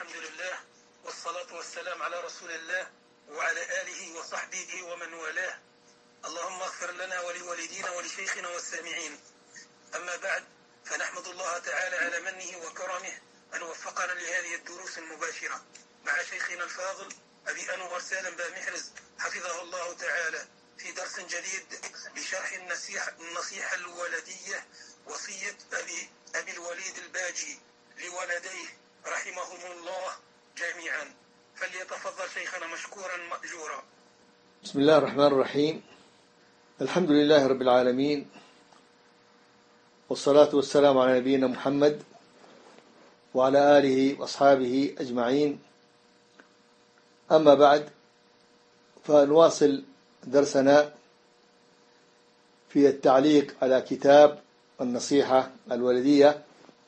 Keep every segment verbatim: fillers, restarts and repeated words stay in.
الحمد لله والصلاة والسلام على رسول الله وعلى آله وصحبه ومن والاه. اللهم اغفر لنا ولوالدينا ولشيخنا والسامعين. أما بعد، فنحمد الله تعالى على منه وكرمه أن وفقنا لهذه الدروس المباشرة مع شيخنا الفاضل أبي أنور سالم بامحرز حفظه الله تعالى في درس جديد بشرح النصيحة, النصيحة الولدية، وصية أبي, أبي الوليد الباجي لولديه رحمهم الله جميعا. فليتفضل شيخنا مشكورا مأجورا. بسم الله الرحمن الرحيم. الحمد لله رب العالمين، والصلاة والسلام على نبينا محمد وعلى آله وأصحابه أجمعين. أما بعد، فنواصل درسنا في التعليق على كتاب النصيحة الولدية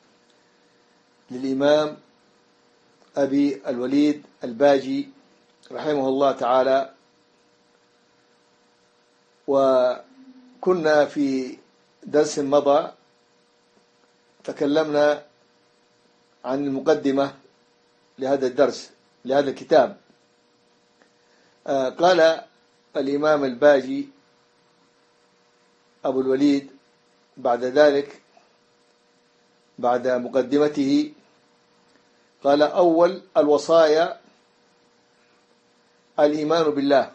للإمام أبي الوليد الباجي رحمه الله تعالى. وكنا في درس مضى تكلمنا عن المقدمة لهذا الدرس لهذا الكتاب. آه قال الإمام الباجي أبو الوليد بعد ذلك بعد مقدمته، قال: أول الوصايا الإيمان بالله.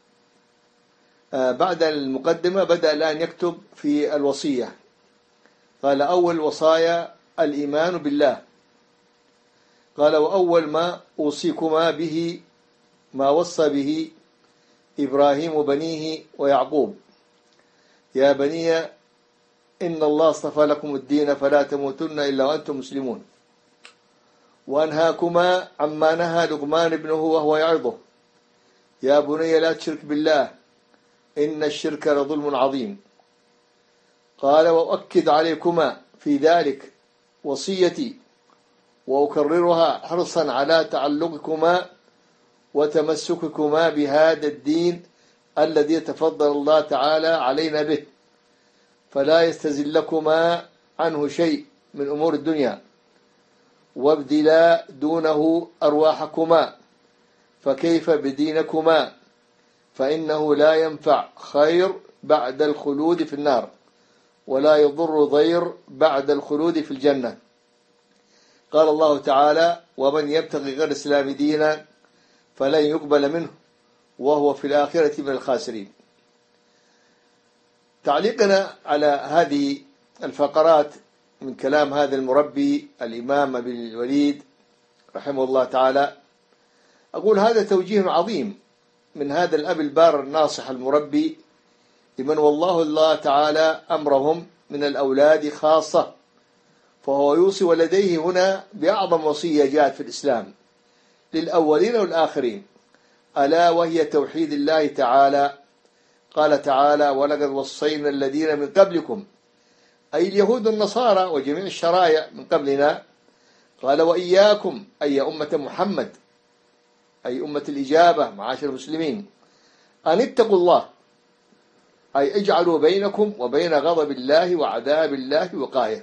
آه بعد المقدمة بدأ الآن يكتب في الوصية. قال: أول الوصايا الإيمان بالله. قال: وأول ما أوصيكما به ما وصى به إبراهيم بنيه ويعقوب، يا بني إن الله اصطفى لكم الدين فلا تموتن إلا وأنتم مسلمون. وأنهاكما عما نهى لقمان ابنه وهو يعظه، يا بني لا تشرك بالله إن الشرك لظلم عظيم. قال: وأؤكد عليكما في ذلك وصيتي وأكررها حرصا على تعلقكما وتمسككما بهذا الدين الذي تفضل الله تعالى علينا به، فلا يستزلكما عنه شيء من أمور الدنيا، وابدلا دونه أرواحكما، فكيف بدينكما، فإنه لا ينفع خير بعد الخلود في النار، ولا يضر ضير بعد الخلود في الجنة. قال الله تعالى: ومن يبتغي غير الإسلام دينا فلن يقبل منه وهو في الآخرة من الخاسرين. تعليقنا على هذه الفقرات من كلام هذا المربي الإمام أبي الوليد رحمه الله تعالى، أقول هذا توجيه عظيم من هذا الأب البار الناصح المربي لمن والله الله تعالى أمرهم من الأولاد خاصة، فهو يوصي ولديه هنا بأعظم وصية جاءت في الإسلام للأولين والآخرين، ألا وهي توحيد الله تعالى. قال تعالى: ولقد وصينا الذين من قبلكم، أي اليهود والنصارى وجميع الشرائع من قبلنا. قال: وإياكم، أي أمة محمد، أي أمة الإجابة معاشر المسلمين، أن اتقوا الله، أي اجعلوا بينكم وبين غضب الله وعذاب الله وقاية،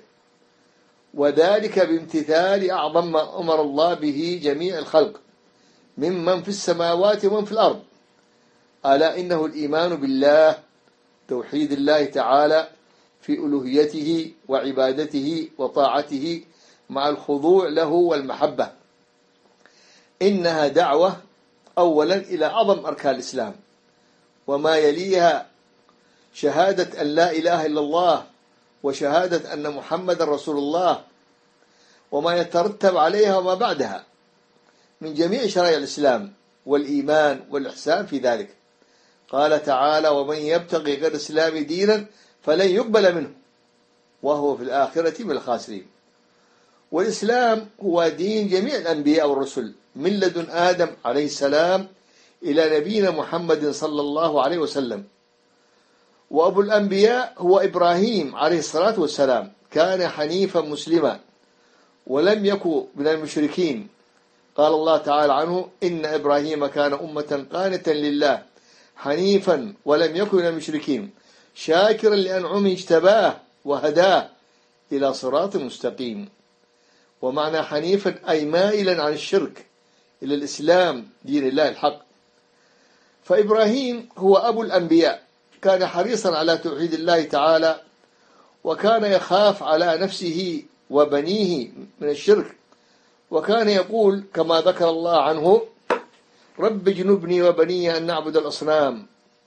وذلك بامتثال أعظم ما أمر الله به جميع الخلق ممن في السماوات ومن في الأرض، ألا إنه الإيمان بالله، توحيد الله تعالى في ألوهيته وعبادته وطاعته مع الخضوع له والمحبة. إنها دعوة أولا إلى أعظم أركان الإسلام، وما يليها شهادة أن لا إله إلا الله وشهادة أن محمد رسول الله، وما يترتب عليها وما بعدها من جميع شرائع الإسلام والإيمان والإحسان في ذلك. قال تعالى: ومن يبتغي غير الإسلام دينا فلن يقبل منه وهو في الآخرة من الخاسرين. والإسلام هو دين جميع الأنبياء والرسل من لدن آدم عليه السلام إلى نبينا محمد صلى الله عليه وسلم. وأبو الأنبياء هو إبراهيم عليه الصلاة والسلام، كان حنيفا مسلما ولم يكن من المشركين. قال الله تعالى عنه: إن إبراهيم كان أمة قانتا لله حنيفا ولم يكن من المشركين شاكرا لأنعمه اجتباه وهداه إلى صراط مستقيم. ومعنى حنيفا أي مائلا عن الشرك إلى الإسلام دين الله الحق. فإبراهيم هو أبو الأنبياء، كان حريصا على توحيد الله تعالى، وكان يخاف على نفسه وبنيه من الشرك، وكان يقول كما ذكر الله عنه: رب اجنبني وبني أن نعبد الأصنام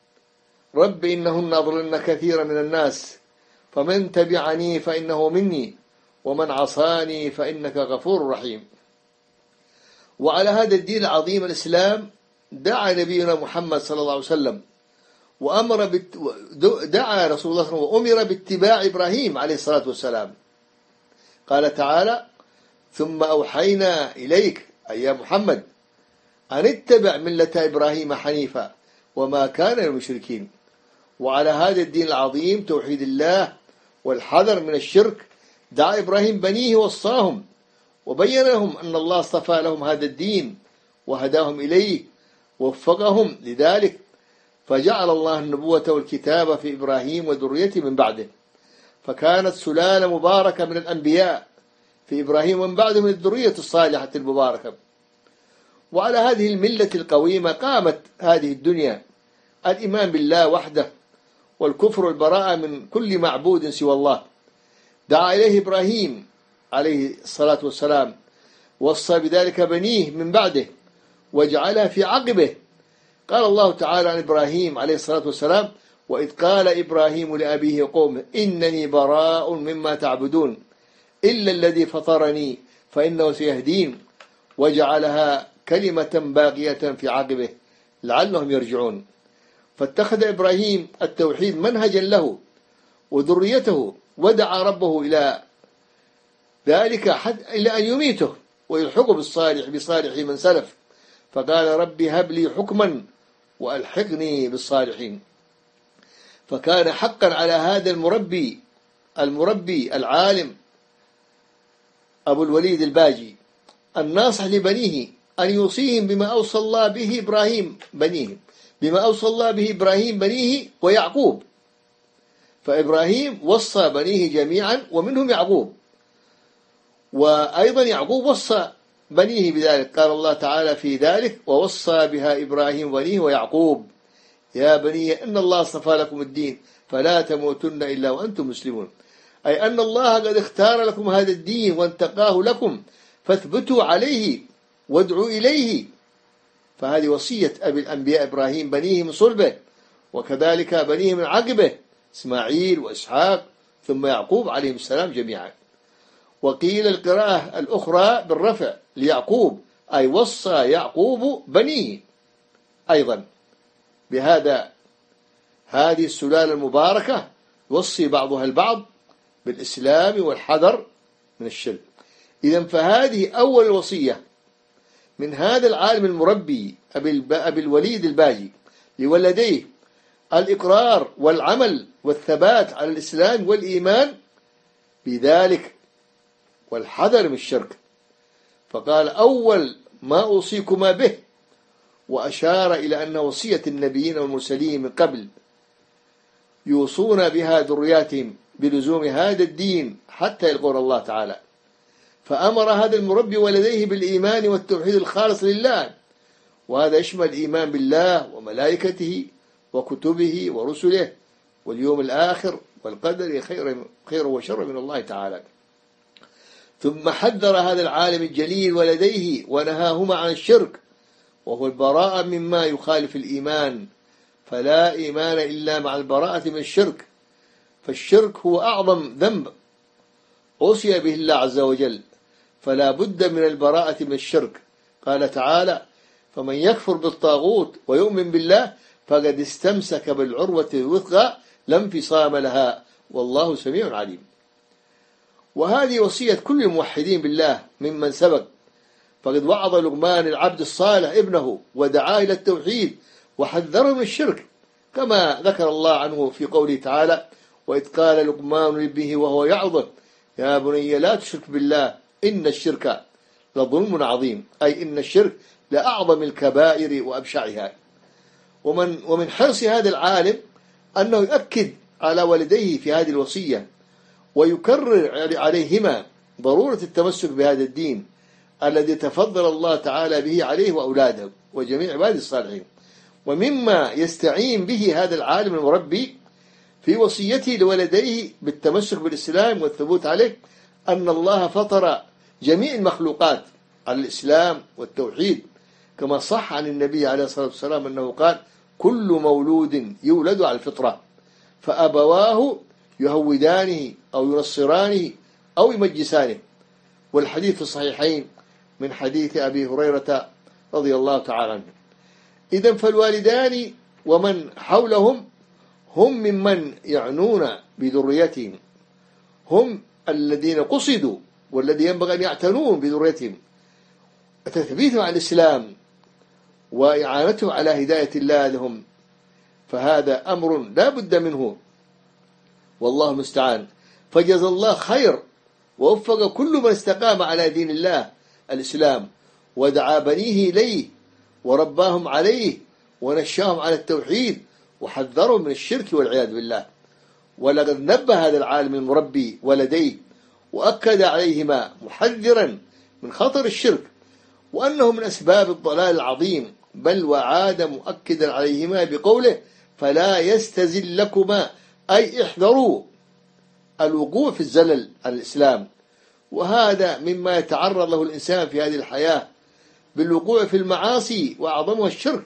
رب إنهن أضللن كثيرا من الناس فمن تبعني فإنه مني ومن عصاني فإنك غفور رحيم. وعلى هذا الدين العظيم الإسلام دعا نبينا محمد صلى الله عليه وسلم، وأمر بت... دعا رسول الله صلى الله عليه وسلم وأمر باتباع إبراهيم عليه الصلاة والسلام. قال تعالى: ثم أوحينا إليك أي يا محمد أن اتبع ملة إبراهيم حنيفا وما كان من المشركين. وعلى هذا الدين العظيم توحيد الله والحذر من الشرك دعا إبراهيم بنيه ووصاهم وبين لهم أن الله اصطفى لهم هذا الدين وهداهم إليه ووفقهم لذلك، فجعل الله النبوة والكتاب في إبراهيم وذريته من بعده، فكانت سلالة مباركة من الأنبياء في إبراهيم ومن بعده من الذرية الصالحة المباركة. وعلى هذه الملة القويمة قامت هذه الدنيا، الإيمان بالله وحده والكفر والبراءة من كل معبود سوى الله. دعا إليه إبراهيم عليه الصلاة والسلام، وصى بذلك بنيه من بعده وجعلها في عقبه. قال الله تعالى عن إبراهيم عليه الصلاة والسلام: وإذ قال إبراهيم لأبيه وقومه إنني براء مما تعبدون إلا الذي فطرني فإنه سيهدين، وجعلها كلمة باقية في عقبه لعلهم يرجعون. فاتخذ إبراهيم التوحيد منهجا له وذريته، ودعا ربه إلى ذلك حتى إلى أن يميته ويلحقه بالصالح بصالح من سلف، فقال: ربي هب لي حكما وألحقني بالصالحين. فكان حقا على هذا المربي المربي العالم أبو الوليد الباجي الناصح لبنيه أن يوصيهم بما أوصى الله به إبراهيم بنيه بما أوصى الله به إبراهيم بنيه ويعقوب. فإبراهيم وصى بنيه جميعا ومنهم يعقوب، وأيضا يعقوب وصى بنيه بذلك. قال الله تعالى في ذلك: ووصى بها إبراهيم بنيه ويعقوب يا بني إن الله اصطفى لكم الدين فلا تموتن إلا وأنتم مسلمون، أي أن الله قد اختار لكم هذا الدين وانتقاه لكم فاثبتوا عليه وادعوا إليه. فهذه وصية أبي الأنبياء إبراهيم بنيه من صلبه، وكذلك بنيه من عقبه إسماعيل وإسحاق ثم يعقوب عليهم السلام جميعا. وقيل القراءة الأخرى بالرفع ليعقوب، أي وصى يعقوب بنيه أيضا بهذا. هذه السلالة المباركة يوصي بعضها البعض بالإسلام والحذر من الشرك. إذن فهذه أول وصية من هذا العالم المربي أبي الوليد الباجي لولديه، الإقرار والعمل والثبات على الإسلام والإيمان بذلك والحذر من الشرك. فقال: أول ما أوصيكما به، وأشار إلى أن وصية النبيين والمرسلين من قبل يوصون بها ذرياتهم بلزوم هذا الدين حتى يلقون الله تعالى. فأمر هذا المربي ولديه بالإيمان والتوحيد الخالص لله، وهذا يشمل الإيمان بالله وملائكته وكتبه ورسله واليوم الآخر والقدر خير خير وشر من الله تعالى. ثم حذر هذا العالم الجليل ولديه ونهاهما عن الشرك، وهو البراءة مما يخالف الإيمان، فلا إيمان إلا مع البراءة من الشرك. فالشرك هو أعظم ذنب أوصي به الله عز وجل، فلا بد من البراءة من الشرك. قال تعالى: فمن يكفر بالطاغوت ويؤمن بالله فقد استمسك بالعروة الوثقى لا انفصام لها والله سميع عليم. وهذه وصية كل الموحدين بالله ممن سبق، فقد وعظ لقمان العبد الصالح ابنه ودعاه إلى التوحيد وحذره من الشرك، كما ذكر الله عنه في قوله تعالى: وإذ قال لقمان لابنه وهو يعظه يا بني لا تشرك بالله إن الشرك لظلم عظيم، أي إن الشرك لأعظم الكبائر وأبشعها. ومن, ومن حرص هذا العالم أنه يؤكد على والديه في هذه الوصية ويكرر عليهما ضرورة التمسك بهذا الدين الذي تفضل الله تعالى به عليه وأولاده وجميع عباده الصالحين. ومما يستعين به هذا العالم المربي في وصيته لولديه بالتمسك بالإسلام والثبوت عليه أن الله فطر جميع المخلوقات على الإسلام والتوحيد، كما صح عن النبي عليه الصلاة والسلام أنه قال: كل مولود يولد على الفطرة فأبواه يهودانه أو ينصرانه أو يمجسانه. والحديث في الصحيحين من حديث أبي هريرة رضي الله تعالى عنه. إذن فالوالدان ومن حولهم هم ممن يعنون بذريتهم، هم الذين قصدوا والذي ينبغي أن يعتنون بذريتهم، تثبيتهم على الإسلام وإعانتهم على هداية الله لهم، فهذا أمر لا بد منه، والله المستعان. فجزى الله خير ووفق كل من استقام على دين الله الإسلام ودعا بنيه إليه ورباهم عليه ونشاهم على التوحيد وحذرهم من الشرك والعياذ بالله. ولقد نبه هذا العالم المربي ولديه وأكد عليهما محذرا من خطر الشرك وأنه من أسباب الضلال العظيم، بل وعاد مؤكدا عليهما بقوله: فلا يستزلكما، أي احذروا الوقوع في الزلل على الإسلام. وهذا مما يتعرض له الإنسان في هذه الحياة بالوقوع في المعاصي وأعظمها الشرك،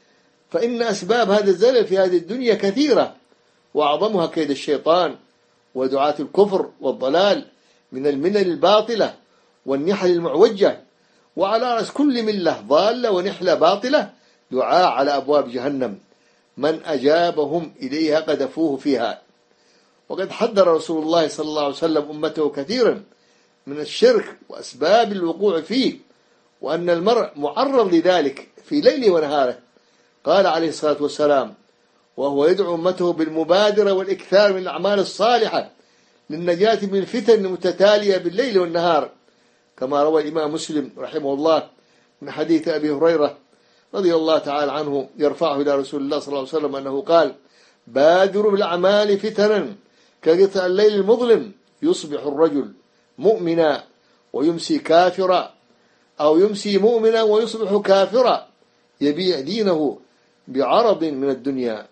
فإن أسباب هذا الزلل في هذه الدنيا كثيرة، وأعظمها كيد الشيطان ودعاة الكفر والضلال من الملل الباطلة والنحل المعوجة. وعلى رأس كل ملة ضالة ونحلة باطلة دعاء على أبواب جهنم، من أجابهم إليها قذفوه فيها. وقد حذر رسول الله صلى الله عليه وسلم أمته كثيرا من الشرك وأسباب الوقوع فيه، وأن المرء معرض لذلك في ليله ونهاره. قال عليه الصلاة والسلام وهو يدعو أمته بالمبادرة والإكثار من الأعمال الصالحة للنجاة من الفتن المتتالية بالليل والنهار، كما روى الإمام مسلم رحمه الله من حديث أبي هريرة رضي الله تعالى عنه يرفعه إلى رسول الله صلى الله عليه وسلم أنه قال: بادروا بالأعمال فتنا كقطع الليل المظلم، يصبح الرجل مؤمنا ويمسي كافرا، أو يمسي مؤمنا ويصبح كافرا، يبيع دينه بعرض من الدنيا.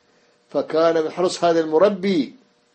فكان من حرص هذا المربي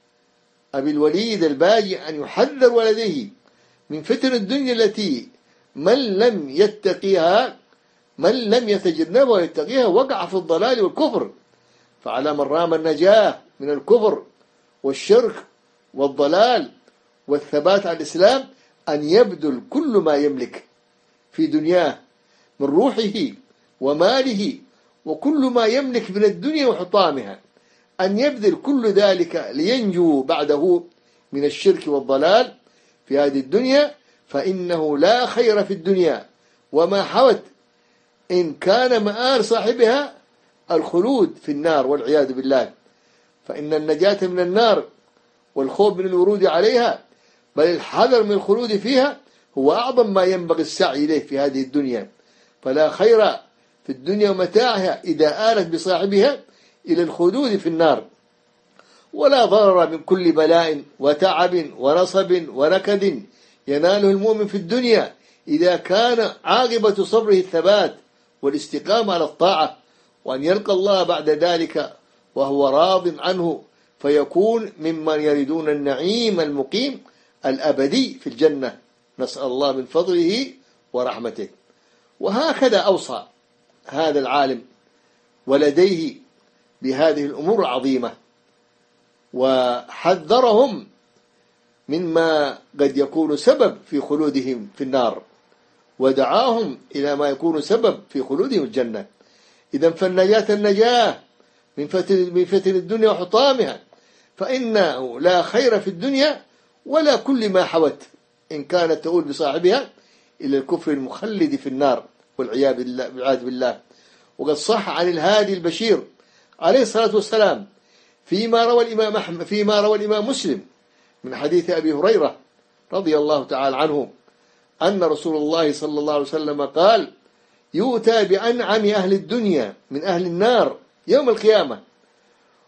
أبي الوليد الباجي أن يحذر ولديه من فتن الدنيا التي من لم يتقيها من لم يتجنبها ويتقيها وقع في الضلال والكفر. فعلى من رام النجاة من الكفر والشرك والضلال والثبات على الإسلام أن يبذل كل ما يملك في دنياه من روحه وماله وكل ما يملك من الدنيا وحطامها، أن يبذل كل ذلك لينجو بعده من الشرك والضلال في هذه الدنيا، فإنه لا خير في الدنيا وما حوت إن كان مآل صاحبها الخلود في النار والعياذ بالله. فإن النجاة من النار والخوف من الورود عليها، بل الحذر من الخلود فيها، هو أعظم ما ينبغي السعي إليه في هذه الدنيا. فلا خير في الدنيا ومتاعها إذا آلت بصاحبها إلى الخلود في النار، ولا ضرر من كل بلاء وتعب ونصب ونكد يناله المؤمن في الدنيا إذا كان عاقبة صبره الثبات والاستقامة على الطاعة، وأن يلقى الله بعد ذلك وهو راض عنه، فيكون ممن يريدون النعيم المقيم الأبدي في الجنة، نسأل الله من فضله ورحمته. وهكذا أوصى هذا العالم ولديه بهذه الأمور العظيمة، وحذرهم مما قد يكون سبب في خلودهم في النار، ودعاهم إلى ما يكون سبب في خلودهم الجنة. إذن فالنجاة النجاة من فتن, من فتن الدنيا وحطامها، فإنه لا خير في الدنيا ولا كل ما حوت إن كانت تؤول بصاحبها إلى الكفر المخلد في النار والعياذ بالله. وقد صح عن الهادي البشير عليه الصلاة والسلام فيما روى الإمام أحمد فيما روى الإمام مسلم من حديث أبي هريرة رضي الله تعالى عنه أن رسول الله صلى الله عليه وسلم قال: يؤتى بأنعم أهل الدنيا من أهل النار يوم القيامة،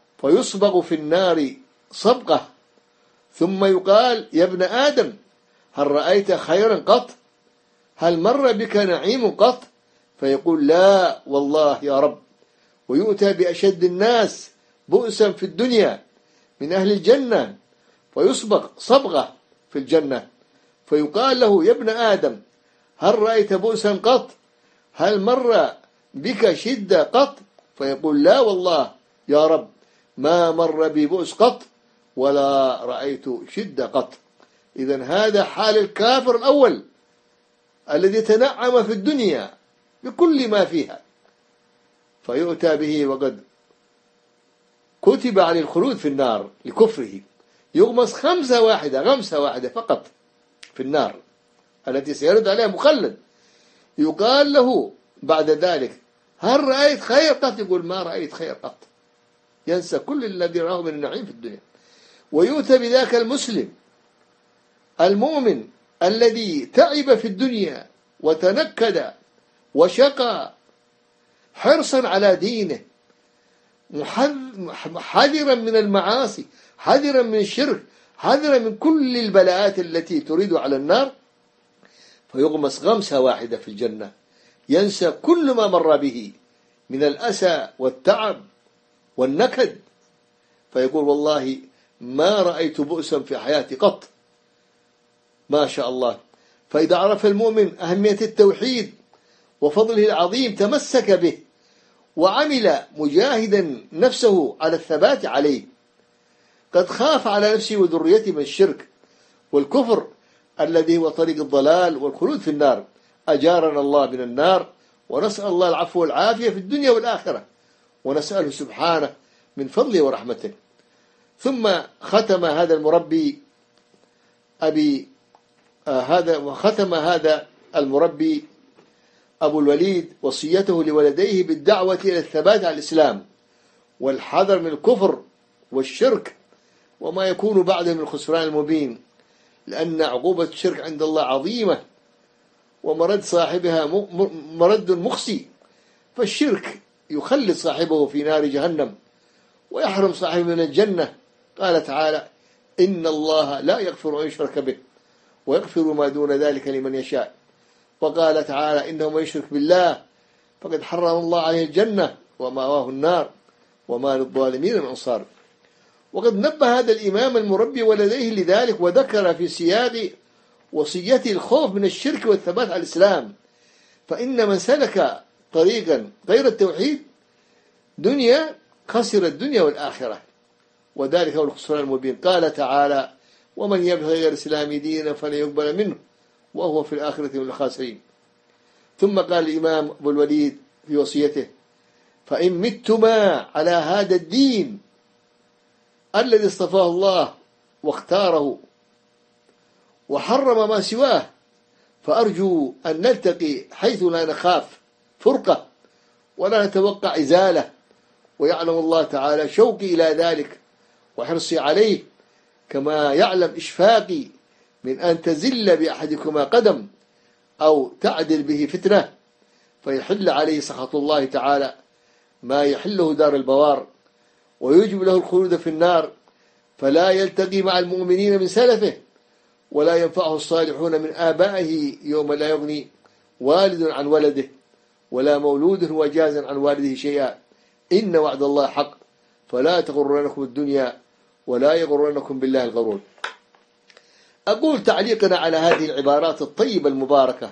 فيصبغ في النار صبغة، ثم يقال: يا ابن آدم هل رأيت خيرا قط؟ هل مر بك نعيم قط؟ فيقول لا والله يا رب. ويؤتى بأشد الناس بؤسا في الدنيا من أهل الجنة ويسبق صبغة في الجنة، فيقال له يا ابن آدم هل رأيت بؤسا قط؟ هل مر بك شدة قط؟ فيقول لا والله يا رب ما مر بي بؤس قط ولا رأيت شدة قط. إذن هذا حال الكافر الأول الذي تنعم في الدنيا بكل ما فيها، فيؤتى به وقد كتب عليه الخلود في النار لكفره، يغمس خمسة واحدة غمسة واحدة فقط في النار التي سيرد عليها مخلد. يقال له بعد ذلك هل رأيت خير قط؟ يقول ما رأيت خير قط، ينسى كل الذي راه من النعيم في الدنيا. ويؤتى بذاك المسلم المؤمن الذي تعب في الدنيا وتنكد وشقى حرصا على دينه، حذرا من المعاصي، حذرا من الشرك، حذرا من كل البلاءات التي تريد على النار، فيغمس غمسة واحدة في الجنة، ينسى كل ما مر به من الأسى والتعب والنكد، فيقول والله ما رأيت بؤسا في حياتي قط. ما شاء الله. فإذا عرف المؤمن أهمية التوحيد وفضله العظيم تمسك به وعمل مجاهدا نفسه على الثبات عليه، قد خاف على نفسه وذريته من الشرك والكفر الذي هو طريق الضلال والخلود في النار. أجارنا الله من النار، ونسأل الله العفو والعافية في الدنيا والآخرة، ونسأله سبحانه من فضله ورحمته. ثم ختم هذا المربي أبي آه هذا وختم هذا المربي أبو الوليد وصيته لولديه بالدعوة إلى الثبات على الإسلام والحذر من الكفر والشرك وما يكون بعده من الخسران المبين، لأن عقوبة الشرك عند الله عظيمة ومرد صاحبها مرد مخزي، فالشرك يخلد صاحبه في نار جهنم ويحرم صاحبه من الجنة. قال تعالى إن الله لا يغفر أن يشرك به ويغفر ما دون ذلك لمن يشاء. وقال تعالى إنه من يشرك بالله فقد حرم الله عليه الجنة ومأواه النار وما للظالمين من أنصار. وقد نبه هذا الإمام المربي ولديه لذلك، وذكر في سياق وصيته الخوف من الشرك والثبات على الإسلام، فإن من سلك طريقا غير التوحيد دنيا خسر الدنيا والآخرة، وذلك هو الخسران المبين. قال تعالى ومن يبغي غير الإسلام دينا فلن يقبل منه وهو في الآخرة من الخاسرين. ثم قال الإمام أبو الوليد في وصيته فإن متما على هذا الدين الذي اصطفاه الله واختاره وحرم ما سواه فأرجو أن نلتقي حيث لا نخاف فرقة ولا نتوقع إزالة، ويعلم الله تعالى شوقي إلى ذلك وحرصي عليه، كما يعلم إشفاقي من أن تزل بأحدكما قدم أو تعدل به فتنة فيحل عليه سخط الله تعالى ما يحله دار البوار ويجب له الخلود في النار، فلا يلتقي مع المؤمنين من سلفه ولا ينفعه الصالحون من آبائه يوم لا يغني والد عن ولده ولا مولود هو جاز عن والده شيئا، إن وعد الله حق فلا تغرنكم الدنيا ولا يغرنكم بالله الغرور. أقول تعليقنا على هذه العبارات الطيبة المباركة،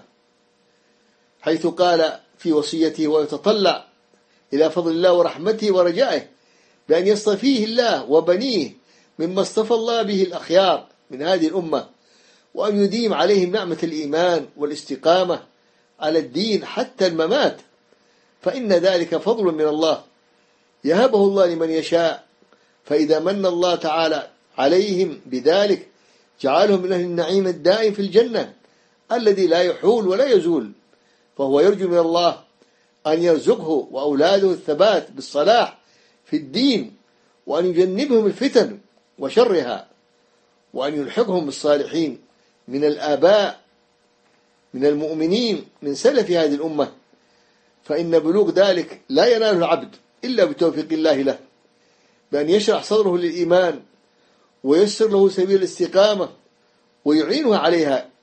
حيث قال في وصيته ويتطلع إلى فضل الله ورحمته ورجائه بأن يصطفيه الله وبنيه مما اصطفى الله به الأخيار من هذه الأمة، وأن يديم عليهم نعمة الإيمان والاستقامة على الدين حتى الممات، فإن ذلك فضل من الله يهبه الله لمن يشاء. فإذا من الله تعالى عليهم بذلك جعلهم من أهل النعيم الدائم في الجنة الذي لا يحول ولا يزول، فهو يرجو من الله أن يرزقه وأولاده الثبات بالصلاح في الدين، وأن يجنبهم الفتن وشرها، وأن يلحقهم بالصالحين من الآباء من المؤمنين من سلف هذه الأمة، فإن بلوغ ذلك لا يناله العبد إلا بتوفيق الله له، بأن يشرح صدره للإيمان ويسر له سبيل الاستقامة ويعينه عليها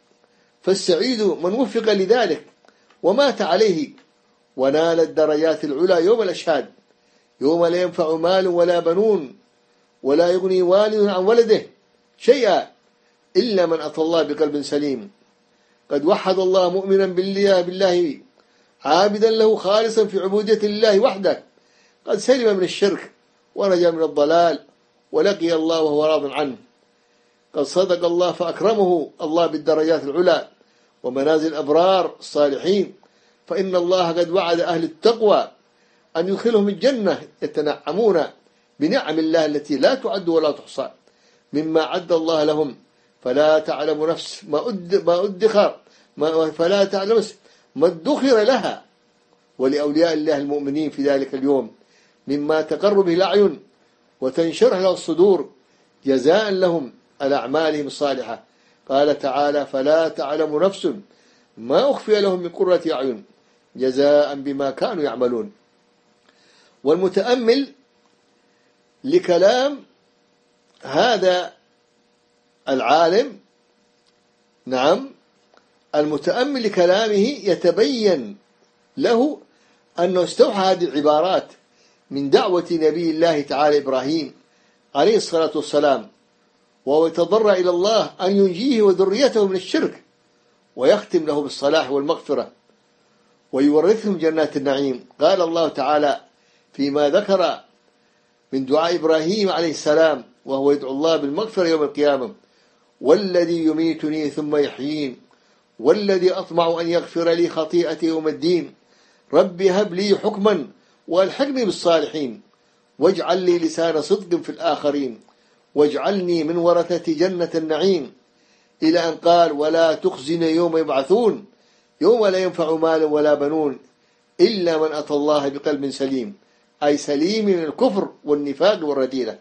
فالسعيد من وفق لذلك ومات عليه ونال الدرجات العلى يوم الأشهاد، يوم لا ينفع مال ولا بنون ولا يغني والد عن ولده شيئا إلا من أتى الله بقلب سليم قد وحد الله مؤمنا بالله, بالله عابدا له خالصا في عبودية الله وحده، قد سلم من الشرك ونجا من الضلال ولقي الله وهو راض عنه، قد صدق الله فأكرمه الله بالدرجات العلى ومنازل الأبرار الصالحين، فإن الله قد وعد أهل التقوى أن يدخلهم الجنة يتنعمون بنعم الله التي لا تعد ولا تحصى مما عد الله لهم، فلا تعلم نفس ما أدخر ما فلا تعلم نفس ما ادخر لها ولأولياء الله المؤمنين في ذلك اليوم مما تقر به الأعين وتنشرح له الصدور جزاء لهم على أعمالهم الصالحة. قال تعالى: فلا تعلم نفس ما أخفي لهم من قرة أعين جزاء بما كانوا يعملون. والمتأمل لكلام هذا العالم، نعم، المتأمل لكلامه يتبين له أنه استوحى هذه العبارات من دعوة نبي الله تعالى إبراهيم عليه الصلاة والسلام، وهو يتضرع إلى الله أن ينجيه وذريته من الشرك ويختم له بالصلاح والمغفرة ويورثهم جنات النعيم. قال الله تعالى فيما ذكر من دعاء إبراهيم عليه السلام وهو يدعو الله بالمغفرة يوم القيامة: والذي يميتني ثم يحيين والذي أطمع أن يغفر لي خطيئتي يوم الدين ربي هب لي حكما وألحقني بالصالحين واجعل لي لسان صدق في الآخرين واجعلني من ورثة جنة النعيم، إلى أن قال: ولا تخزن يوم يبعثون يوم لا ينفع مال ولا بنون إلا من أتى الله بقلب سليم، أي سليم من الكفر والنفاق والرذيلة.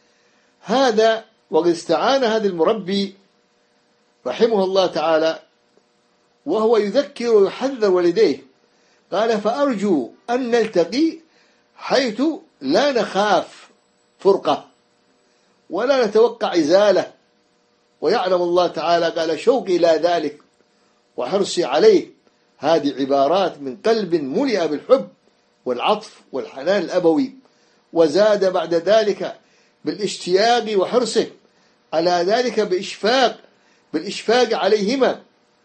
هذا وقد استعان هذا المربي رحمه الله تعالى وهو يذكر ويحذر والديه، قال: فأرجو أن نلتقي حيث لا نخاف فرقة ولا نتوقع إزالة. ويعلم الله تعالى قال: شوقي إلى ذلك وحرصي عليه. هذه عبارات من قلب ملئ بالحب والعطف والحنان الأبوي، وزاد بعد ذلك بالاشتياق وحرصه على ذلك بإشفاق بالإشفاق عليهما.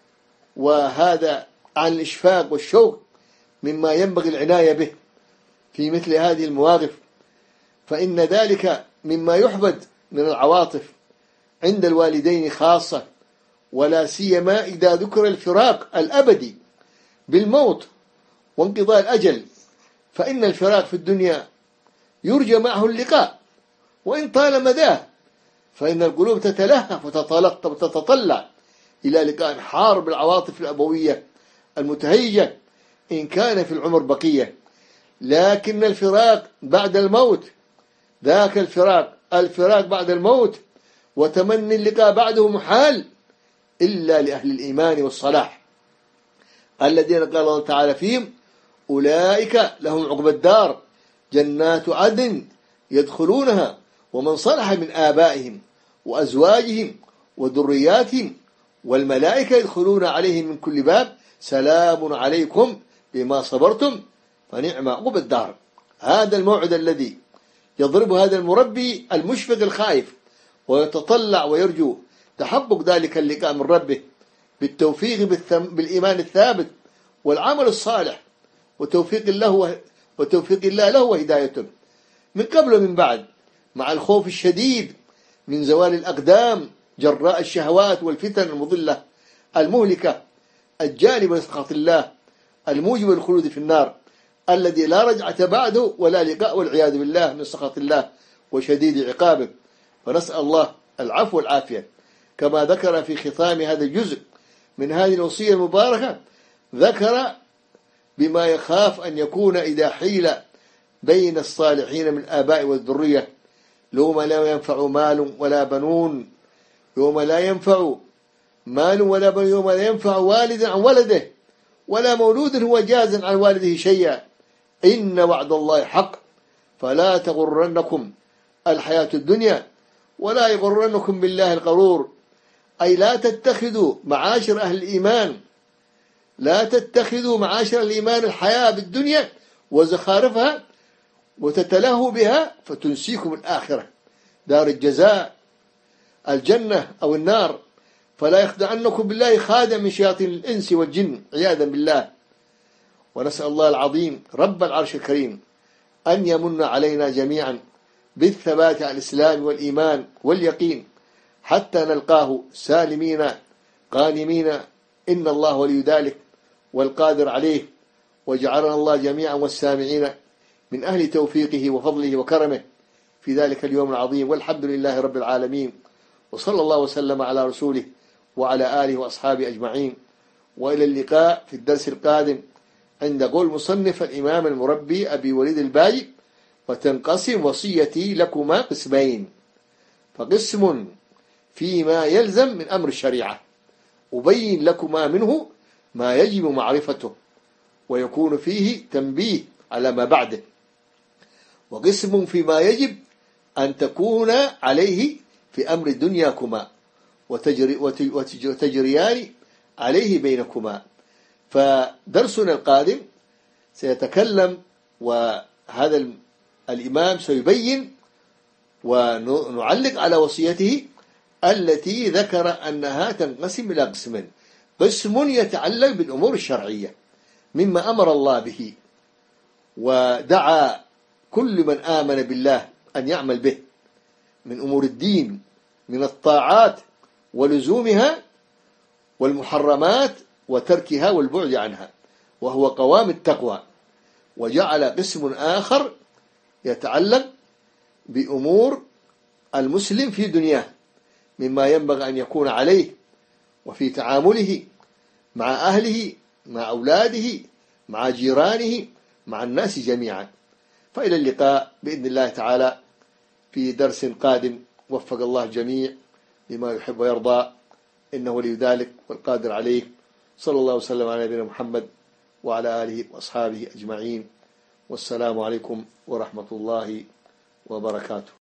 وهذا عن الإشفاق والشوق مما ينبغي العناية به في مثل هذه المواقف، فإن ذلك مما يحبد من العواطف عند الوالدين خاصة، ولا سيما إذا ذكر الفراق الأبدي بالموت وانقضاء الأجل، فإن الفراق في الدنيا يرجى معه اللقاء وإن طال مداه، فإن القلوب تتلهف وتتلطف وتتطلع إلى لقاء حار بالعواطف الأبوية المتهيجة إن كان في العمر بقية. لكن الفراق بعد الموت، ذاك الفراق الفراق بعد الموت وتمني اللقاء بعده محال إلا لأهل الإيمان والصلاح الذين قال الله تعالى فيهم: أولئك لهم عقبى الدار جنات عدن يدخلونها ومن صلح من آبائهم وأزواجهم وذرياتهم والملائكة يدخلون عليهم من كل باب سلام عليكم بما صبرتم فنعم عقبى الدار. هذا الموعد الذي يضرب هذا المربي المشفق الخائف ويتطلع ويرجو تحقق ذلك اللقاء من ربه بالتوفيق بالإيمان الثابت والعمل الصالح وتوفيق الله وتوفيق الله له وهدايته من قبل ومن بعد، مع الخوف الشديد من زوال الأقدام جراء الشهوات والفتن المضلة المهلكة الجالبة لسخط الله الموجب للخلود في النار الذي لا رجعة بعده ولا لقاء والعياذ بالله من سخط الله وشديد عقابه. فنسأل الله العفو والعافية. كما ذكر في ختام هذا الجزء من هذه الوصية المباركة، ذكر بما يخاف أن يكون إذا حيل بين الصالحين من الآباء والذرية: يوم لا ينفع مال ولا بنون يوم لا ينفع مال ولا بنون يوم لا ينفع والد عن ولده ولا مولود هو جاز عن والده شيئا إن وعد الله حق فلا تغرنكم الحياة الدنيا ولا يغرنكم بالله الغرور. أي لا تتخذوا معاشر أهل الإيمان، لا تتخذوا معاشر الإيمان الحياة بالدنيا وزخارفها وتتلهوا بها فتنسيكم الآخرة، دار الجزاء، الجنة أو النار. فلا يخدعنكم بالله خادم من شياطين الإنس والجن عياذا بالله. ونسأل الله العظيم رب العرش الكريم أن يمن علينا جميعا بالثبات على الإسلام والإيمان واليقين حتى نلقاه سالمين غانمين، إن الله ولي ذلك والقادر عليه. وجعلنا الله جميعا والسامعين من أهل توفيقه وفضله وكرمه في ذلك اليوم العظيم، والحمد لله رب العالمين. وصلى الله وسلم على رسوله وعلى آله وأصحابه أجمعين. وإلى اللقاء في الدرس القادم عند قول مصنف الإمام المربي أبي وليد الباجي: وتنقسم وصيتي لكما قسمين، فقسم فيما يلزم من أمر الشريعة أبين لكما منه ما يجب معرفته ويكون فيه تنبيه على ما بعده، وقسم فيما يجب أن تكون عليه في أمر دنياكما وتجري وتجريان عليه بينكما. فدرسنا القادم سيتكلم، وهذا الإمام سيبين ونعلق على وصيته التي ذكر أنها تنقسم إلى قسمين: قسم يتعلق بالأمور الشرعية مما أمر الله به ودعا كل من آمن بالله أن يعمل به من أمور الدين من الطاعات ولزومها والمحرمات وتركها والبعد عنها، وهو قوام التقوى. وجعل قسم آخر يتعلق بأمور المسلم في دنياه مما ينبغي أن يكون عليه وفي تعامله مع أهله مع أولاده مع جيرانه مع الناس جميعا. فإلى اللقاء بإذن الله تعالى في درس قادم. وفق الله الجميع لما يحب ويرضى، إنه ولي ذلك والقادر عليه. صلى الله وسلم على نبينا محمد وعلى آله وأصحابه أجمعين، والسلام عليكم ورحمة الله وبركاته.